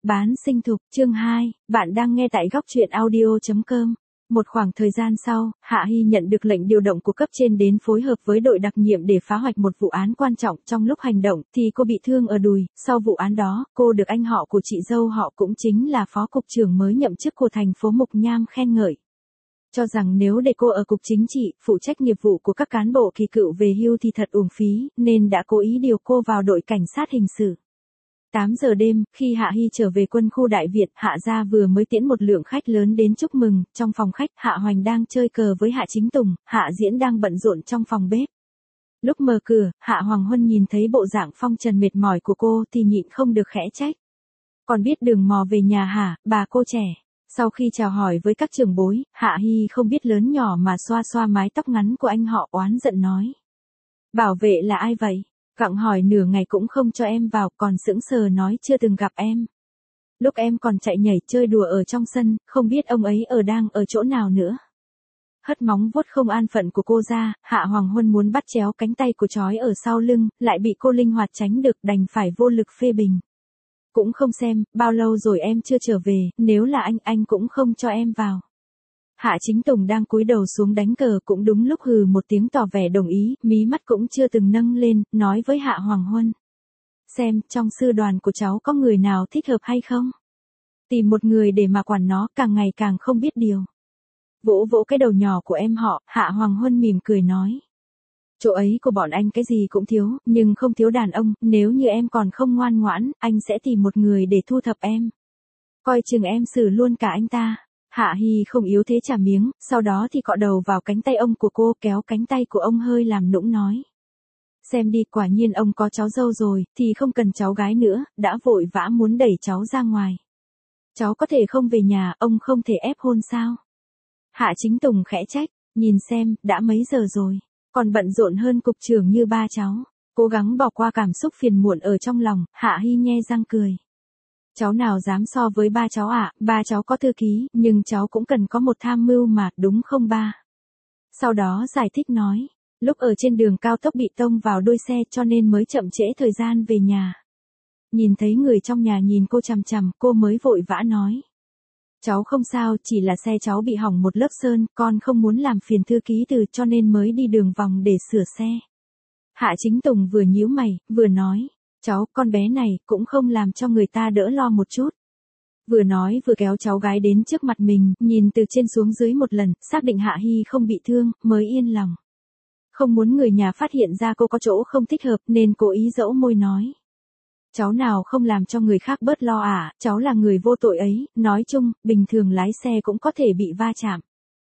Bán sinh thục, chương 2, bạn đang nghe tại góc truyện audio.com. Một khoảng thời gian sau, Hạ Hy nhận được lệnh điều động của cấp trên đến phối hợp với đội đặc nhiệm để phá hoạch một vụ án quan trọng. Trong lúc hành động thì cô bị thương ở đùi, sau vụ án đó, cô được anh họ của chị dâu họ cũng chính là phó cục trưởng mới nhậm chức của thành phố Mục Nham khen ngợi. Cho rằng nếu để cô ở cục chính trị, phụ trách nghiệp vụ của các cán bộ kỳ cựu về hưu thì thật uổng phí, nên đã cố ý điều cô vào đội cảnh sát hình sự. 8 giờ đêm, khi Hạ Hy trở về quân khu Đại Việt, Hạ gia vừa mới tiễn một lượng khách lớn đến chúc mừng. Trong phòng khách, Hạ Hoành đang chơi cờ với Hạ Chính Tùng, Hạ Diễn đang bận rộn trong phòng bếp. Lúc mở cửa, Hạ Hoàng Huân nhìn thấy bộ dạng phong trần mệt mỏi của cô thì nhịn không được khẽ trách. Còn biết đường mò về nhà hả, bà cô trẻ? Sau khi chào hỏi với các trưởng bối, Hạ Hy không biết lớn nhỏ mà xoa xoa mái tóc ngắn của anh họ oán giận nói. Bảo vệ là ai vậy? Gặng hỏi nửa ngày cũng không cho em vào, còn sững sờ nói chưa từng gặp em. Lúc em còn chạy nhảy chơi đùa ở trong sân, không biết ông ấy đang ở chỗ nào nữa. Hất móng vuốt không an phận của cô ra, Hạ Hoàng Huân muốn bắt chéo cánh tay của trói ở sau lưng, lại bị cô linh hoạt tránh được, đành phải vô lực phê bình. Cũng không xem, bao lâu rồi em chưa trở về, nếu là anh cũng không cho em vào. Hạ Chính Tùng đang cúi đầu xuống đánh cờ cũng đúng lúc hừ một tiếng tỏ vẻ đồng ý, mí mắt cũng chưa từng nâng lên, nói với Hạ Hoàng Huân. Xem, trong sư đoàn của cháu có người nào thích hợp hay không? Tìm một người để mà quản nó, càng ngày càng không biết điều. Vỗ vỗ cái đầu nhỏ của em họ, Hạ Hoàng Huân mỉm cười nói. Chỗ ấy của bọn anh cái gì cũng thiếu, nhưng không thiếu đàn ông, nếu như em còn không ngoan ngoãn, anh sẽ tìm một người để thu thập em. Coi chừng em xử luôn cả anh ta. Hạ Hy không yếu thế trả miếng, sau đó thì cọ đầu vào cánh tay ông của cô, kéo cánh tay của ông hơi làm nũng nói. Xem đi, quả nhiên ông có cháu dâu rồi, thì không cần cháu gái nữa, đã vội vã muốn đẩy cháu ra ngoài. Cháu có thể không về nhà, ông không thể ép hôn sao? Hạ Chính Tùng khẽ trách, nhìn xem, đã mấy giờ rồi, còn bận rộn hơn cục trưởng như ba cháu. Cố gắng bỏ qua cảm xúc phiền muộn ở trong lòng, Hạ Hy nhe răng cười. Cháu nào dám so với ba cháu ạ, ba cháu có thư ký, nhưng cháu cũng cần có một tham mưu mà, đúng không ba? Sau đó giải thích nói, lúc ở trên đường cao tốc bị tông vào đuôi xe cho nên mới chậm trễ thời gian về nhà. Nhìn thấy người trong nhà nhìn cô chằm chằm, cô mới vội vã nói. Cháu không sao, chỉ là xe cháu bị hỏng một lớp sơn, con không muốn làm phiền thư ký từ cho nên mới đi đường vòng để sửa xe. Hạ Chính Tùng vừa nhíu mày, vừa nói. Cháu, con bé này, cũng không làm cho người ta đỡ lo một chút. Vừa nói vừa kéo cháu gái đến trước mặt mình, nhìn từ trên xuống dưới một lần, xác định Hạ Hy không bị thương, mới yên lòng. Không muốn người nhà phát hiện ra cô có chỗ không thích hợp nên cố ý dẫu môi nói. Cháu nào không làm cho người khác bớt lo à, cháu là người vô tội ấy, nói chung, bình thường lái xe cũng có thể bị va chạm.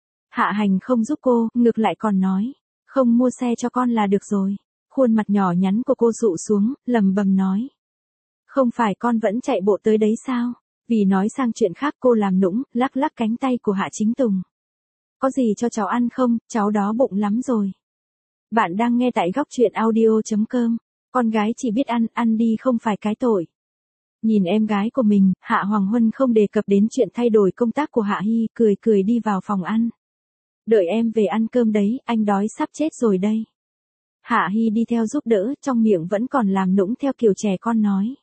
Hạ Hành không giúp cô, ngược lại còn nói, không mua xe cho con là được rồi. Khuôn mặt nhỏ nhắn của cô dụ xuống, lầm bầm nói. Không phải con vẫn chạy bộ tới đấy sao? Vì nói sang chuyện khác cô làm nũng, lắc lắc cánh tay của Hạ Chính Tùng. Có gì cho cháu ăn không, cháu đó bụng lắm rồi. Bạn đang nghe tại góc truyện audio.com. Con gái chỉ biết ăn đi không phải cái tội. Nhìn em gái của mình, Hạ Hoàng Huân không đề cập đến chuyện thay đổi công tác của Hạ Hy, cười cười đi vào phòng ăn. Đợi em về ăn cơm đấy, anh đói sắp chết rồi đây. Hạ Hy đi theo giúp đỡ, trong miệng vẫn còn làm nũng theo kiểu trẻ con nói.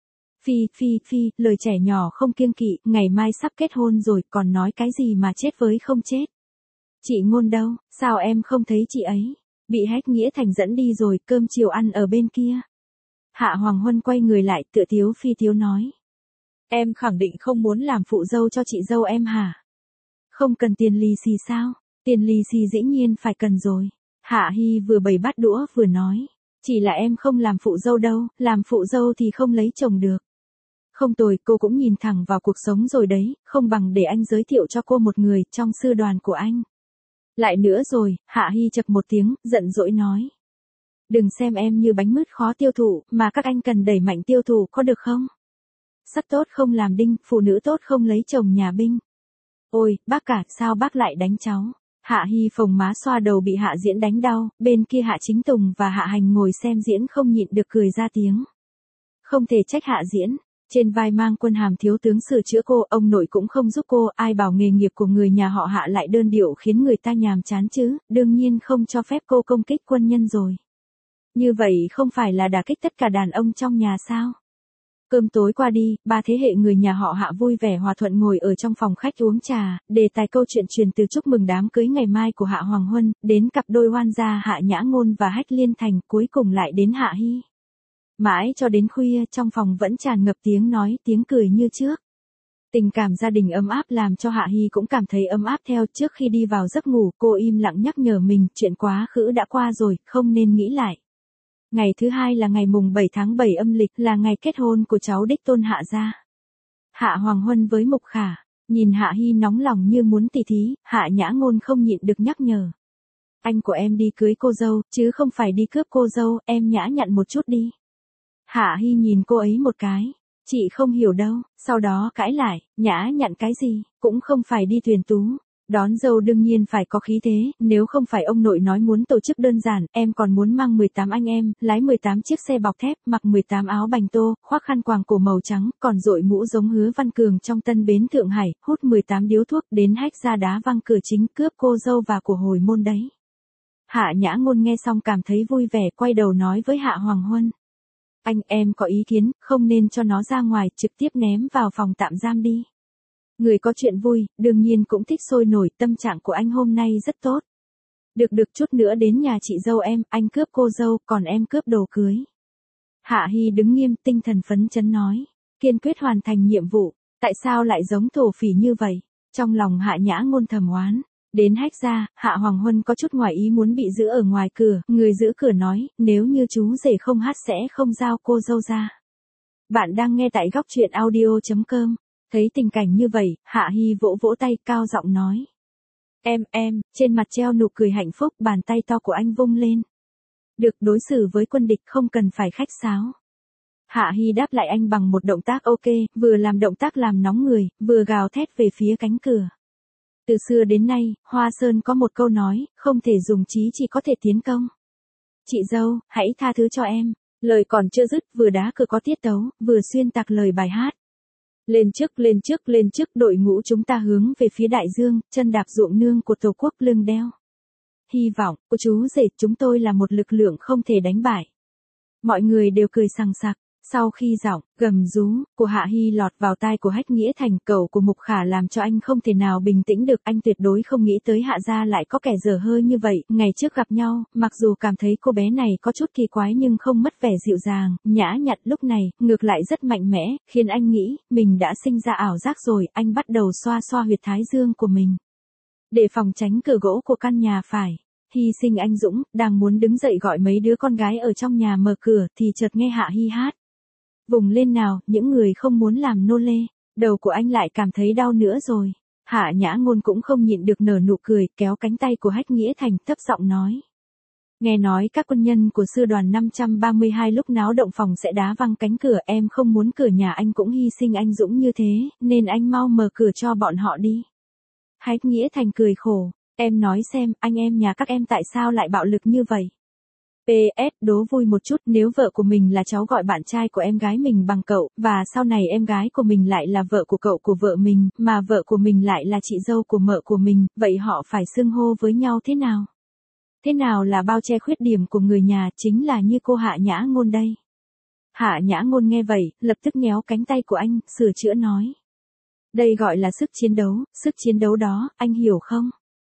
Phi, lời trẻ nhỏ không kiêng kỵ, ngày mai sắp kết hôn rồi, còn nói cái gì mà chết với không chết. Chị Ngôn đâu, sao em không thấy chị ấy? Bị Hách Nghĩa Thành dẫn đi rồi, cơm chiều ăn ở bên kia. Hạ Hoàng Huân quay người lại, tựa Tiếu Phi Tiếu nói. Em khẳng định không muốn làm phụ dâu cho chị dâu em hả? Không cần tiền lì xì sao? Tiền lì xì dĩ nhiên phải cần rồi. Hạ Hy vừa bày bát đũa vừa nói. Chỉ là em không làm phụ dâu đâu, làm phụ dâu thì không lấy chồng được. Không tồi, cô cũng nhìn thẳng vào cuộc sống rồi đấy, không bằng để anh giới thiệu cho cô một người trong sư đoàn của anh. Lại nữa rồi, Hạ Hy chập một tiếng, giận dỗi nói. Đừng xem em như bánh mứt khó tiêu thụ, mà các anh cần đẩy mạnh tiêu thụ có được không? Sắt tốt không làm đinh, phụ nữ tốt không lấy chồng nhà binh. Ôi, bác cả, sao bác lại đánh cháu? Hạ Hy phồng má xoa đầu bị Hạ Diễn đánh đau, bên kia Hạ Chính Tùng và Hạ Hành ngồi xem diễn không nhịn được cười ra tiếng. Không thể trách Hạ Diễn, trên vai mang quân hàm thiếu tướng sửa chữa cô, ông nội cũng không giúp cô, ai bảo nghề nghiệp của người nhà họ Hạ lại đơn điệu khiến người ta nhàm chán chứ, đương nhiên không cho phép cô công kích quân nhân rồi. Như vậy không phải là đả kích tất cả đàn ông trong nhà sao? Cơm tối qua đi, ba thế hệ người nhà họ Hạ vui vẻ hòa thuận ngồi ở trong phòng khách uống trà, đề tài câu chuyện truyền từ chúc mừng đám cưới ngày mai của Hạ Hoàng Huân, đến cặp đôi oan gia Hạ Nhã Ngôn và Hách Liên Thành, cuối cùng lại đến Hạ Hy. Mãi cho đến khuya, trong phòng vẫn tràn ngập tiếng nói, tiếng cười như trước. Tình cảm gia đình ấm áp làm cho Hạ Hy cũng cảm thấy ấm áp theo. Trước khi đi vào giấc ngủ, cô im lặng nhắc nhở mình, chuyện quá khứ đã qua rồi, không nên nghĩ lại. Ngày thứ hai là ngày mùng 7 tháng 7 âm lịch, là ngày kết hôn của cháu đích tôn Hạ gia. Hạ Hoàng Huân với Mục Khả, nhìn Hạ Hy nóng lòng như muốn tỉ thí, Hạ Nhã Ngôn không nhịn được nhắc nhở. Anh của em đi cưới cô dâu, chứ không phải đi cướp cô dâu, em nhã nhặn một chút đi. Hạ Hy nhìn cô ấy một cái. Chị không hiểu đâu, sau đó cãi lại, nhã nhặn cái gì, cũng không phải đi tuyển tú. Đón dâu đương nhiên phải có khí thế, nếu không phải ông nội nói muốn tổ chức đơn giản, em còn muốn mang 18 anh em, lái 18 chiếc xe bọc thép, mặc 18 áo bành tô, khoác khăn quàng cổ màu trắng, còn đội mũ giống Hứa Văn Cường trong Tân Bến Thượng Hải, hút 18 điếu thuốc đến Hách ra đá văng cửa chính cướp cô dâu và của hồi môn đấy. Hạ Nhã Ngôn nghe xong cảm thấy vui vẻ, quay đầu nói với Hạ Hoàng Huân. Anh em có ý kiến, không nên cho nó ra ngoài, trực tiếp ném vào phòng tạm giam đi. Người có chuyện vui, đương nhiên cũng thích sôi nổi, tâm trạng của anh hôm nay rất tốt. Được chút nữa đến nhà chị dâu em, anh cướp cô dâu, còn em cướp đồ cưới. Hạ Hy đứng nghiêm, tinh thần phấn chấn nói, kiên quyết hoàn thành nhiệm vụ, tại sao lại giống thổ phỉ như vậy? Trong lòng Hạ Nhã Ngôn thầm oán. Đến Hách ra, Hạ Hoàng Huân có chút ngoài ý muốn bị giữ ở ngoài cửa, người giữ cửa nói, nếu như chú rể không hát sẽ không giao cô dâu ra. Bạn đang nghe tại góc truyện audio.com. Thấy tình cảnh như vậy, Hạ Hy vỗ vỗ tay, cao giọng nói. Em, trên mặt treo nụ cười hạnh phúc, bàn tay to của anh vung lên. Được, đối xử với quân địch không cần phải khách sáo. Hạ Hy đáp lại anh bằng một động tác ok, vừa làm động tác làm nóng người, vừa gào thét về phía cánh cửa. Từ xưa đến nay, Hoa Sơn có một câu nói, không thể dùng trí chỉ có thể tiến công. Chị dâu, hãy tha thứ cho em. Lời còn chưa dứt, vừa đá cửa có tiết tấu, vừa xuyên tạc lời bài hát. Lên trước, đội ngũ chúng ta hướng về phía đại dương, chân đạp ruộng nương của Tổ quốc lưng đeo. Hy vọng, của chú rể, chúng tôi là một lực lượng không thể đánh bại. Mọi người đều cười sằng sặc. Sau khi giọng, gầm rú, của Hạ Hy lọt vào tai của Hách Nghĩa Thành, cậu của Mục Khả làm cho anh không thể nào bình tĩnh được, anh tuyệt đối không nghĩ tới Hạ gia lại có kẻ dở hơi như vậy, ngày trước gặp nhau, mặc dù cảm thấy cô bé này có chút kỳ quái nhưng không mất vẻ dịu dàng, nhã nhặn, lúc này, ngược lại rất mạnh mẽ, khiến anh nghĩ, mình đã sinh ra ảo giác rồi, anh bắt đầu xoa xoa huyệt thái dương của mình. Để phòng tránh cửa gỗ của căn nhà phải. Hy sinh anh dũng, đang muốn đứng dậy gọi mấy đứa con gái ở trong nhà mở cửa, thì chợt nghe Hạ Hy hát. Vùng lên nào, những người không muốn làm nô lê. Đầu của anh lại cảm thấy đau nữa rồi. Hạ Nhã Ngôn cũng không nhịn được nở nụ cười, kéo cánh tay của Hách Nghĩa Thành, thấp giọng nói. Nghe nói các quân nhân của sư đoàn 532 lúc náo động phòng sẽ đá văng cánh cửa, em không muốn cửa nhà anh cũng hy sinh anh dũng như thế, nên anh mau mở cửa cho bọn họ đi. Hách Nghĩa Thành cười khổ, em nói xem, anh em nhà các em tại sao lại bạo lực như vậy? PS, đố vui một chút, nếu vợ của mình là cháu gọi bạn trai của em gái mình bằng cậu, và sau này em gái của mình lại là vợ của cậu của vợ mình, mà vợ của mình lại là chị dâu của mợ của mình, vậy họ phải xưng hô với nhau thế nào? Thế nào là bao che khuyết điểm của người nhà, chính là như cô Hạ Nhã Ngôn đây. Hạ Nhã Ngôn nghe vậy, lập tức nhéo cánh tay của anh, sửa chữa nói. Đây gọi là sức chiến đấu đó, anh hiểu không?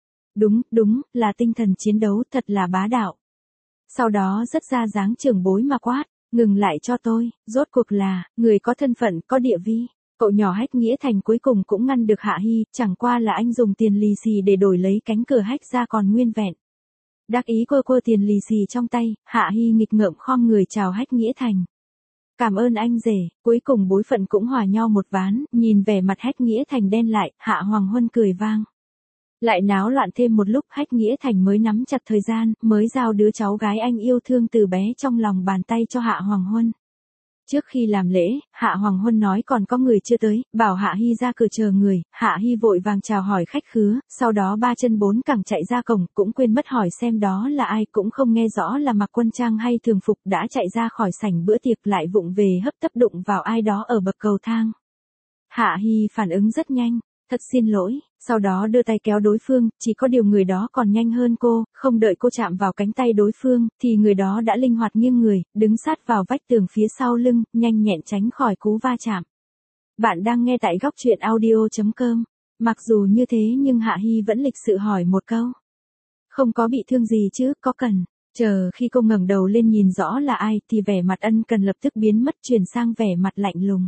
Đúng, là tinh thần chiến đấu, thật là bá đạo. Sau đó rất ra dáng trưởng bối mà quát, ngừng lại cho tôi, rốt cuộc là, người có thân phận, có địa vị. Cậu nhỏ Hách Nghĩa Thành cuối cùng cũng ngăn được Hạ Hy, chẳng qua là anh dùng tiền lì xì để đổi lấy cánh cửa Hách ra còn nguyên vẹn. Đắc ý quơ tiền lì xì trong tay, Hạ Hy nghịch ngợm khom người chào Hách Nghĩa Thành. Cảm ơn anh rể, cuối cùng bối phận cũng hòa nhau một ván, nhìn vẻ mặt Hách Nghĩa Thành đen lại, Hạ Hoàng Huân cười vang. Lại náo loạn thêm một lúc, Hách Nghĩa Thành mới nắm chặt thời gian, mới giao đứa cháu gái anh yêu thương từ bé trong lòng bàn tay cho Hạ Hoàng Huân. Trước khi làm lễ, Hạ Hoàng Huân nói còn có người chưa tới, bảo Hạ Hy ra cửa chờ người, Hạ Hy vội vàng chào hỏi khách khứa, sau đó ba chân bốn cẳng chạy ra cổng, cũng quên mất hỏi xem đó là ai, cũng không nghe rõ là mặc quân trang hay thường phục, đã chạy ra khỏi sảnh bữa tiệc lại vụng về hấp tấp đụng vào ai đó ở bậc cầu thang. Hạ Hy phản ứng rất nhanh. Thật xin lỗi, sau đó đưa tay kéo đối phương, chỉ có điều người đó còn nhanh hơn cô, không đợi cô chạm vào cánh tay đối phương, thì người đó đã linh hoạt nghiêng người, đứng sát vào vách tường phía sau lưng, nhanh nhẹn tránh khỏi cú va chạm. Bạn đang nghe tại góc truyện audio.com. Mặc dù như thế nhưng Hạ Hi vẫn lịch sự hỏi một câu. Không có bị thương gì chứ, có cần. Chờ khi cô ngẩng đầu lên nhìn rõ là ai thì vẻ mặt ân cần lập tức biến mất chuyển sang vẻ mặt lạnh lùng.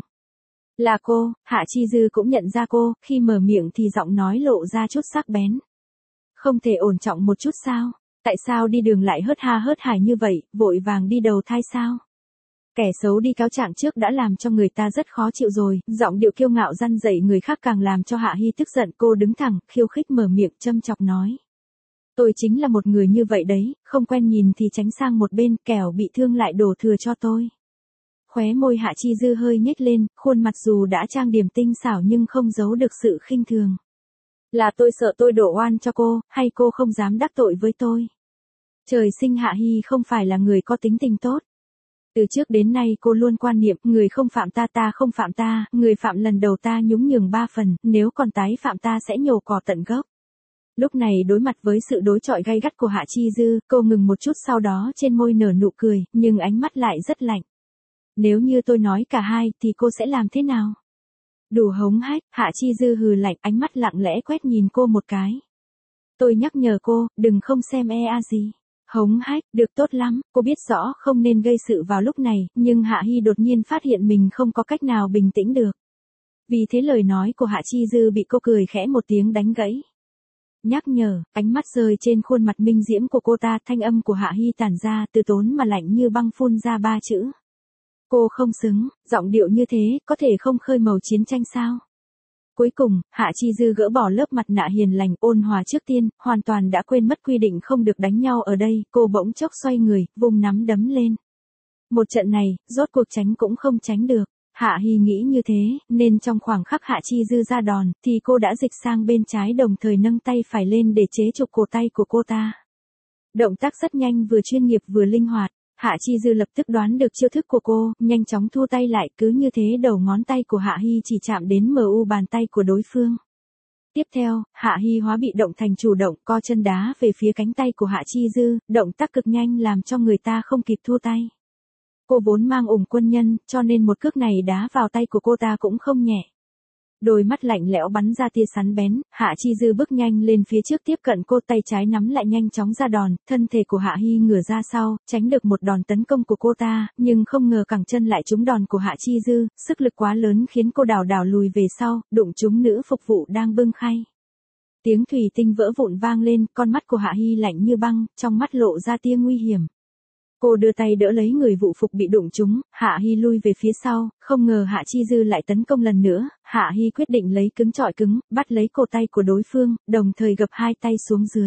Là cô, Hạ Chi Dư cũng nhận ra cô, khi mở miệng thì giọng nói lộ ra chút sắc bén. Không thể ổn trọng một chút sao? Tại sao đi đường lại hớt ha hớt hải như vậy, vội vàng đi đầu thai sao? Kẻ xấu đi cáo trạng trước đã làm cho người ta rất khó chịu rồi, giọng điệu kiêu ngạo răn dậy người khác càng làm cho Hạ Hi tức giận. Cô đứng thẳng, khiêu khích mở miệng châm chọc nói. Tôi chính là một người như vậy đấy, không quen nhìn thì tránh sang một bên, kẻo bị thương lại đổ thừa cho tôi. Khóe môi Hạ Chi Dư hơi nhếch lên, khuôn mặt dù đã trang điểm tinh xảo nhưng không giấu được sự khinh thường. Là tôi sợ tôi đổ oan cho cô, hay cô không dám đắc tội với tôi? Trời sinh Hạ Hi không phải là người có tính tình tốt. Từ trước đến nay cô luôn quan niệm, người không phạm ta ta không phạm ta, người phạm lần đầu ta nhún nhường 3 phần, nếu còn tái phạm ta sẽ nhổ cỏ tận gốc. Lúc này đối mặt với sự đối chọi gay gắt của Hạ Chi Dư, cô ngừng một chút sau đó trên môi nở nụ cười, nhưng ánh mắt lại rất lạnh. Nếu như tôi nói cả hai thì cô sẽ làm thế nào? Đủ hống hách, Hạ Chi Dư hừ lạnh, ánh mắt lặng lẽ quét nhìn cô một cái. Tôi nhắc nhở cô, đừng không xem gì. Hống hách, được tốt lắm, cô biết rõ không nên gây sự vào lúc này, nhưng Hạ Hi đột nhiên phát hiện mình không có cách nào bình tĩnh được. Vì thế lời nói của Hạ Chi Dư bị cô cười khẽ một tiếng đánh gãy. Nhắc nhở, ánh mắt rơi trên khuôn mặt minh diễm của cô ta, thanh âm của Hạ Hi tản ra từ tốn mà lạnh như băng phun ra 3 chữ. Cô không xứng, giọng điệu như thế, có thể không khơi màu chiến tranh sao? Cuối cùng, Hạ Chi Dư gỡ bỏ lớp mặt nạ hiền lành ôn hòa trước tiên, hoàn toàn đã quên mất quy định không được đánh nhau ở đây, cô bỗng chốc xoay người, vùng nắm đấm lên. Một trận này, rốt cuộc tránh cũng không tránh được. Hạ Hi nghĩ như thế, nên trong khoảng khắc Hạ Chi Dư ra đòn, thì cô đã dịch sang bên trái đồng thời nâng tay phải lên để chế trục cổ tay của cô ta. Động tác rất nhanh vừa chuyên nghiệp vừa linh hoạt. Hạ Chi Dư lập tức đoán được chiêu thức của cô, nhanh chóng thu tay lại, cứ như thế đầu ngón tay của Hạ Hi chỉ chạm đến mu bàn tay của đối phương. Tiếp theo, Hạ Hi hóa bị động thành chủ động, co chân đá về phía cánh tay của Hạ Chi Dư, động tác cực nhanh làm cho người ta không kịp thu tay. Cô vốn mang ủng quân nhân, cho nên một cước này đá vào tay của cô ta cũng không nhẹ. Đôi mắt lạnh lẽo bắn ra tia sắn bén, Hạ Chi Dư bước nhanh lên phía trước tiếp cận cô, tay trái nắm lại nhanh chóng ra đòn, thân thể của Hạ Hi ngửa ra sau, tránh được một đòn tấn công của cô ta, nhưng không ngờ cẳng chân lại trúng đòn của Hạ Chi Dư, sức lực quá lớn khiến cô đảo đảo lùi về sau, đụng trúng nữ phục vụ đang bưng khay. Tiếng thủy tinh vỡ vụn vang lên, con mắt của Hạ Hi lạnh như băng, trong mắt lộ ra tia nguy hiểm. Cô đưa tay đỡ lấy người vụ phục bị đụng trúng, Hạ Hi lui về phía sau, không ngờ Hạ Chi Dư lại tấn công lần nữa, Hạ Hi quyết định lấy cứng chọi cứng, bắt lấy cổ tay của đối phương, đồng thời gập hai tay xuống dưới.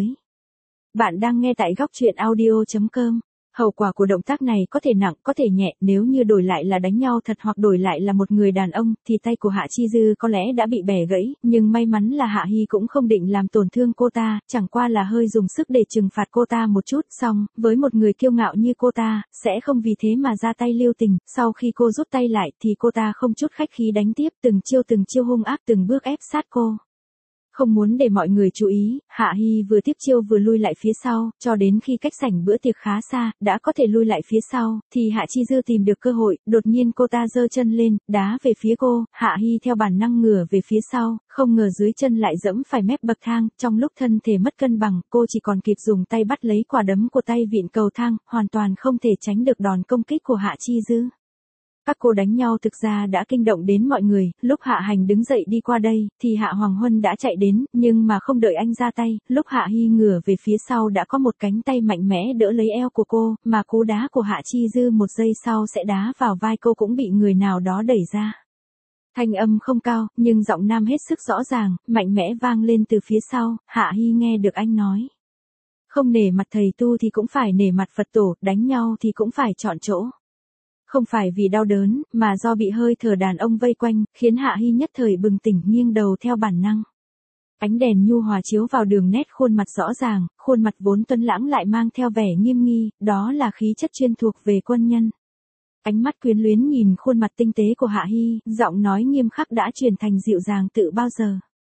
Bạn đang nghe tại góc truyện audio.com. Hậu quả của động tác này có thể nặng, có thể nhẹ, nếu như đổi lại là đánh nhau thật hoặc đổi lại là một người đàn ông, thì tay của Hạ Chi Dư có lẽ đã bị bẻ gãy, nhưng may mắn là Hạ Hi cũng không định làm tổn thương cô ta, chẳng qua là hơi dùng sức để trừng phạt cô ta một chút, xong, với một người kiêu ngạo như cô ta, sẽ không vì thế mà ra tay lưu tình, sau khi cô rút tay lại thì cô ta không chút khách khí đánh tiếp, từng chiêu hung ác từng bước ép sát cô. Không muốn để mọi người chú ý, Hạ Hi vừa tiếp chiêu vừa lui lại phía sau, cho đến khi cách sảnh bữa tiệc khá xa, đã có thể lui lại phía sau, thì Hạ Chi Dư tìm được cơ hội, đột nhiên cô ta giơ chân lên, đá về phía cô, Hạ Hi theo bản năng ngửa về phía sau, không ngờ dưới chân lại dẫm phải mép bậc thang, trong lúc thân thể mất cân bằng, cô chỉ còn kịp dùng tay bắt lấy quả đấm của tay vịn cầu thang, hoàn toàn không thể tránh được đòn công kích của Hạ Chi Dư. Các cô đánh nhau thực ra đã kinh động đến mọi người, lúc Hạ Hành đứng dậy đi qua đây, thì Hạ Hoàng Huân đã chạy đến, nhưng mà không đợi anh ra tay, lúc Hạ Hi ngửa về phía sau đã có một cánh tay mạnh mẽ đỡ lấy eo của cô, mà cú đá của Hạ Chi Dư một giây sau sẽ đá vào vai cô cũng bị người nào đó đẩy ra. Thanh âm không cao, nhưng giọng nam hết sức rõ ràng, mạnh mẽ vang lên từ phía sau, Hạ Hi nghe được anh nói. Không nể mặt thầy tu thì cũng phải nể mặt Phật tổ, đánh nhau thì cũng phải chọn chỗ. Không phải vì đau đớn, mà do bị hơi thở đàn ông vây quanh, khiến Hạ Hi nhất thời bừng tỉnh nghiêng đầu theo bản năng. Ánh đèn nhu hòa chiếu vào đường nét khuôn mặt rõ ràng, khuôn mặt vốn tuấn lãng lại mang theo vẻ nghiêm nghi, đó là khí chất chuyên thuộc về quân nhân. Ánh mắt quyến luyến nhìn khuôn mặt tinh tế của Hạ Hi, giọng nói nghiêm khắc đã chuyển thành dịu dàng tự bao giờ.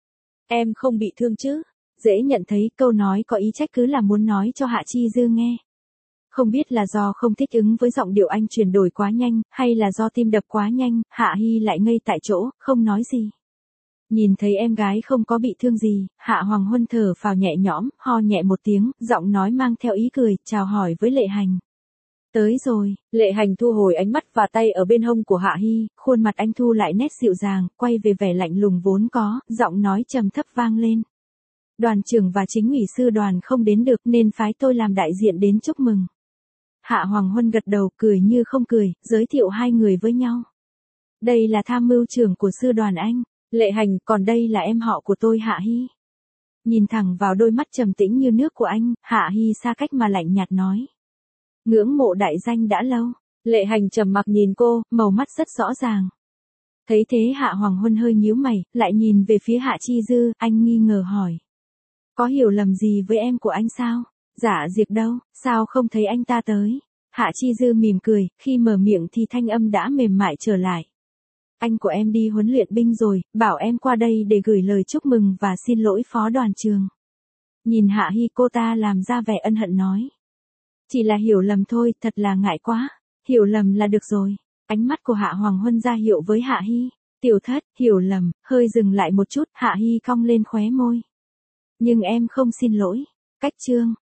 Em không bị thương chứ? Dễ nhận thấy câu nói có ý trách cứ là muốn nói cho Hạ Chi Dư nghe. Không biết là do không thích ứng với giọng điệu anh chuyển đổi quá nhanh, hay là do tim đập quá nhanh, Hạ Hi lại ngây tại chỗ, không nói gì. Nhìn thấy em gái không có bị thương gì, Hạ Hoàng Huân thở phào nhẹ nhõm, ho nhẹ một tiếng, giọng nói mang theo ý cười, chào hỏi với Lệ Hành. Tới rồi, Lệ Hành thu hồi ánh mắt và tay ở bên hông của Hạ Hi, khuôn mặt anh thu lại nét dịu dàng, quay về vẻ lạnh lùng vốn có, giọng nói trầm thấp vang lên. Đoàn trưởng và chính ủy sư đoàn không đến được nên phái tôi làm đại diện đến chúc mừng. Hạ Hoàng Huân gật đầu cười như không cười, giới thiệu hai người với nhau. Đây là tham mưu trưởng của sư đoàn anh, Lệ Hành, còn đây là em họ của tôi Hạ Hi. Nhìn thẳng vào đôi mắt trầm tĩnh như nước của anh, Hạ Hi xa cách mà lạnh nhạt nói. Ngưỡng mộ đại danh đã lâu. Lệ Hành trầm mặc nhìn cô, màu mắt rất rõ ràng. Thấy thế Hạ Hoàng Huân hơi nhíu mày, lại nhìn về phía Hạ Chi Dư, anh nghi ngờ hỏi. Có hiểu lầm gì với em của anh sao? Dạ Diệp đâu, sao không thấy anh ta tới? Hạ Chi Dư mỉm cười, khi mở miệng thì thanh âm đã mềm mại trở lại. Anh của em đi huấn luyện binh rồi, bảo em qua đây để gửi lời chúc mừng và xin lỗi phó đoàn trường. Nhìn Hạ Hi, cô ta làm ra vẻ ân hận nói. Chỉ là hiểu lầm thôi, thật là ngại quá. Hiểu lầm là được rồi. Ánh mắt của Hạ Hoàng Huân ra hiệu với Hạ Hi. Tiểu Thất, hiểu lầm, hơi dừng lại một chút, Hạ Hi cong lên khóe môi. Nhưng em không xin lỗi. Cách chương.